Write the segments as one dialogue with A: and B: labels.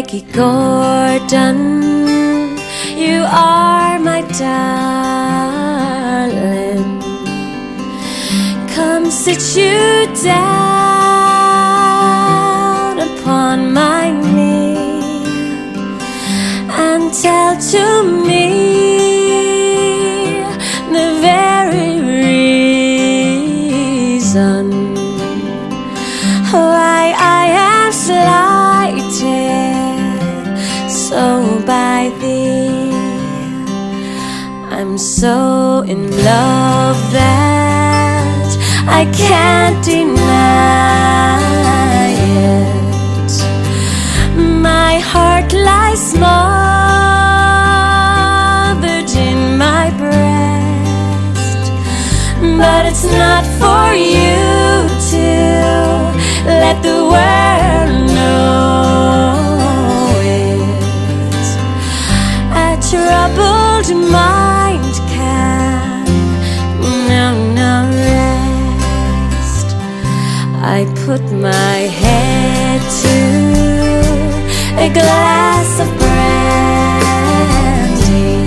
A: Maggie Gordon, you are my darling. Come sit you down upon my knee and tell to me the very reason why I am slighted so by thee. I'm so in love that I can't deny it. My heart lies smothered in my breast, but it's not for you to let the world know it. A troubled mind can no rest. I put my head to a glass of brandy.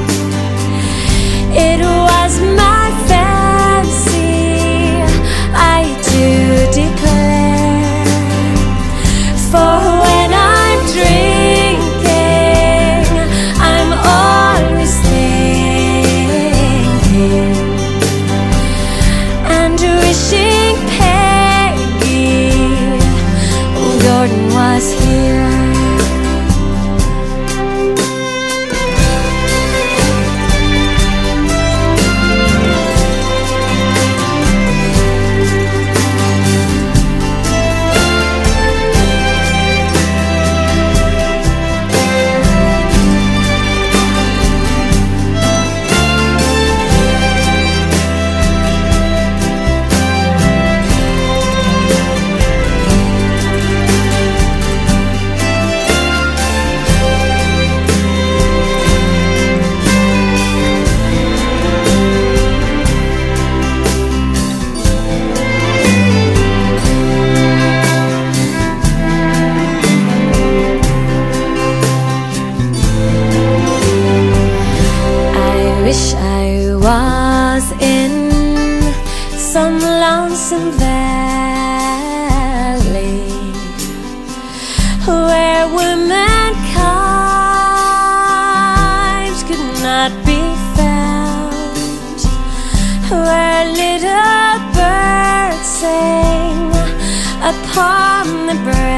A: It was my fancy, I do declare, for when I'm drinking, I'm always thinking and wishing Peggy Gordon was here. Wish I was in some lonesome valley where womankind could not be found, where little birds sing upon the breeze